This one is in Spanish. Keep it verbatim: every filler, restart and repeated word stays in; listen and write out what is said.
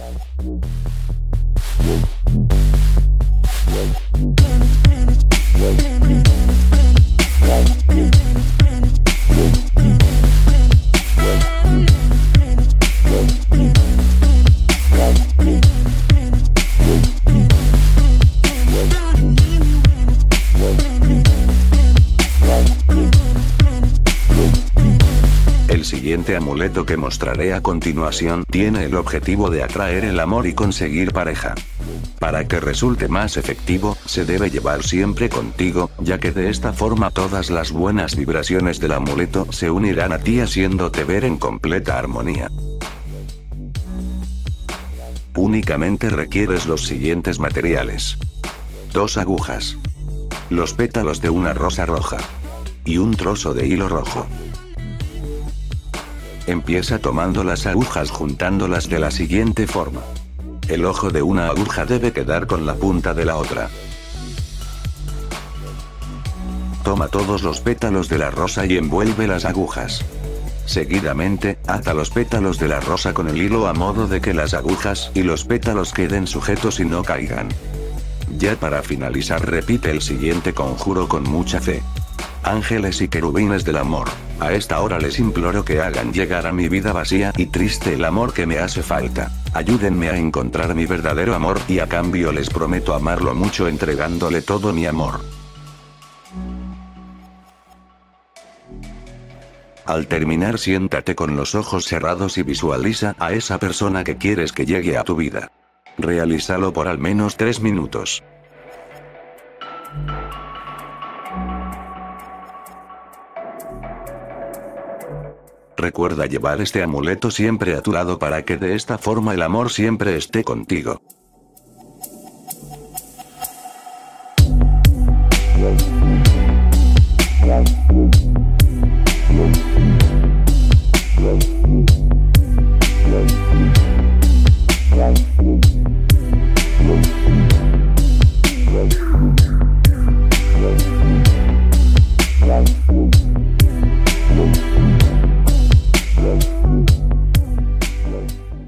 El siguiente amuleto que mostraré a continuación tiene el objetivo de atraer el amor y conseguir pareja. Para que resulte más efectivo, se debe llevar siempre contigo, ya que de esta forma todas las buenas vibraciones del amuleto se unirán a ti haciéndote ver en completa armonía. Únicamente requieres los siguientes materiales: dos agujas, los pétalos de una rosa roja y un trozo de hilo rojo. Empieza tomando las agujas juntándolas de la siguiente forma. El ojo de una aguja debe quedar con la punta de la otra. Toma todos los pétalos de la rosa y envuelve las agujas. Seguidamente, ata los pétalos de la rosa con el hilo a modo de que las agujas y los pétalos queden sujetos y no caigan. Ya para finalizar, repite el siguiente conjuro con mucha fe. Ángeles y querubines del amor, a esta hora les imploro que hagan llegar a mi vida vacía y triste el amor que me hace falta. Ayúdenme a encontrar mi verdadero amor y a cambio les prometo amarlo mucho entregándole todo mi amor. Al terminar, siéntate con los ojos cerrados y visualiza a esa persona que quieres que llegue a tu vida. Realízalo por al menos tres minutos. Recuerda llevar este amuleto siempre a tu lado para que de esta forma el amor siempre esté contigo. Wow.